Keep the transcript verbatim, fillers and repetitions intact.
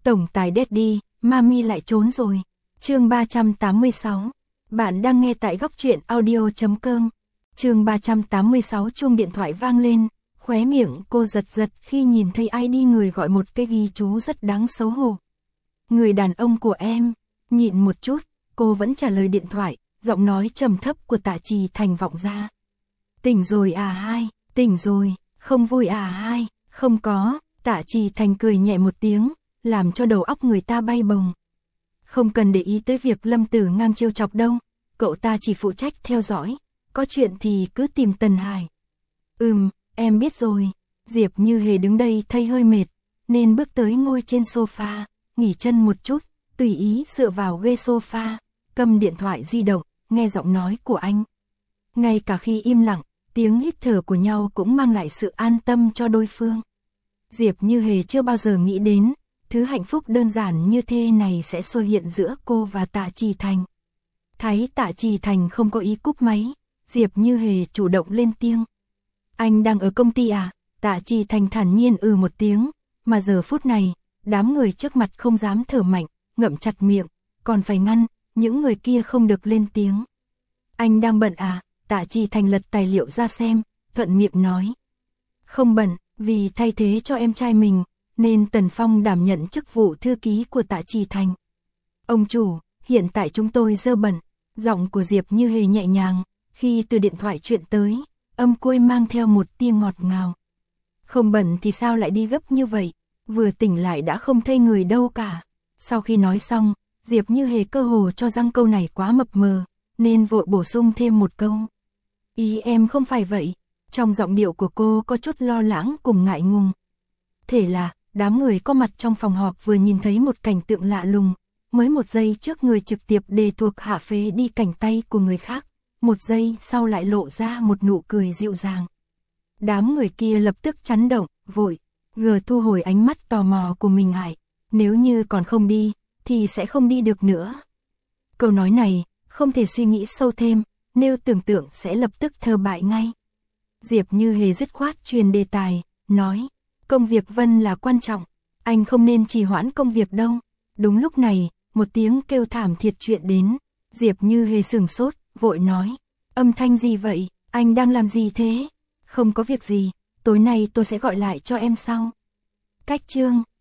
Tổng tài Daddy, Mami lại trốn rồi. Chương ba trăm tám mươi sáu. Bạn đang nghe tại góc truyện audio chấm com. Chương ba trăm tám mươi sáu, chuông điện thoại vang lên, khóe miệng cô giật giật khi nhìn thấy i đê người gọi một cái ghi chú rất đáng xấu hổ. Người đàn ông của em. Nhịn một chút, cô vẫn trả lời điện thoại, giọng nói trầm thấp của Tạ Trì Thành vọng ra. Tỉnh rồi à hai, tỉnh rồi, không vui à hai, không có. Tạ Trì Thành cười nhẹ một tiếng, làm cho đầu óc người ta bay bồng. Không cần để ý tới việc Lâm Tử Ngang trêu chọc đâu, cậu ta chỉ phụ trách theo dõi, có chuyện thì cứ tìm Tần Hải. Ừm, em biết rồi. Diệp Như Hề đứng đây thấy hơi mệt, nên bước tới ngồi trên sofa, nghỉ chân một chút, tùy ý dựa vào ghế sofa, cầm điện thoại di động, nghe giọng nói của anh. Ngay cả khi im lặng, tiếng hít thở của nhau cũng mang lại sự an tâm cho đối phương. Diệp Như Hề chưa bao giờ nghĩ đến, thứ hạnh phúc đơn giản như thế này sẽ xuất hiện giữa cô và Tạ Trì Thành. Thấy Tạ Trì Thành không có ý cúp máy, Diệp Như Hề chủ động lên tiếng. Anh đang ở công ty à? Tạ Trì Thành thản nhiên ừ một tiếng, mà giờ phút này, đám người trước mặt không dám thở mạnh, ngậm chặt miệng, còn phải ngăn, những người kia không được lên tiếng. Anh đang bận à? Tạ Trì Thành lật tài liệu ra xem, thuận miệng nói. Không bận, vì thay thế cho em trai mình, nên Tần Phong đảm nhận chức vụ thư ký của Tạ Trì Thành. Ông chủ, hiện tại chúng tôi dơ bẩn. Giọng của Diệp Như Hề nhẹ nhàng, khi từ điện thoại chuyện tới, âm cuối mang theo một tia ngọt ngào. Không bẩn thì sao lại đi gấp như vậy, vừa tỉnh lại đã không thấy người đâu cả. Sau khi nói xong, Diệp Như Hề cơ hồ cho rằng câu này quá mập mờ, nên vội bổ sung thêm một câu. Ý em không phải vậy. Trong giọng điệu của cô có chút lo lắng cùng ngại ngùng. Thế là, đám người có mặt trong phòng họp vừa nhìn thấy một cảnh tượng lạ lùng. Mới một giây trước người trực tiếp đề thuộc hạ phế đi cảnh tay của người khác, một giây sau lại lộ ra một nụ cười dịu dàng. Đám người kia lập tức chấn động, vội, gờ thu hồi ánh mắt tò mò của mình lại. Nếu như còn không đi, thì sẽ không đi được nữa. Câu nói này, không thể suy nghĩ sâu thêm, nếu tưởng tượng sẽ lập tức thơ bại ngay. Diệp Như Hề dứt khoát truyền đề tài, nói, công việc Vân là quan trọng, anh không nên trì hoãn công việc đâu. Đúng lúc này, một tiếng kêu thảm thiết chuyện đến, Diệp Như Hề sửng sốt, vội nói, âm thanh gì vậy, anh đang làm gì thế? Không có việc gì, tối nay tôi sẽ gọi lại cho em sau. Cách chương.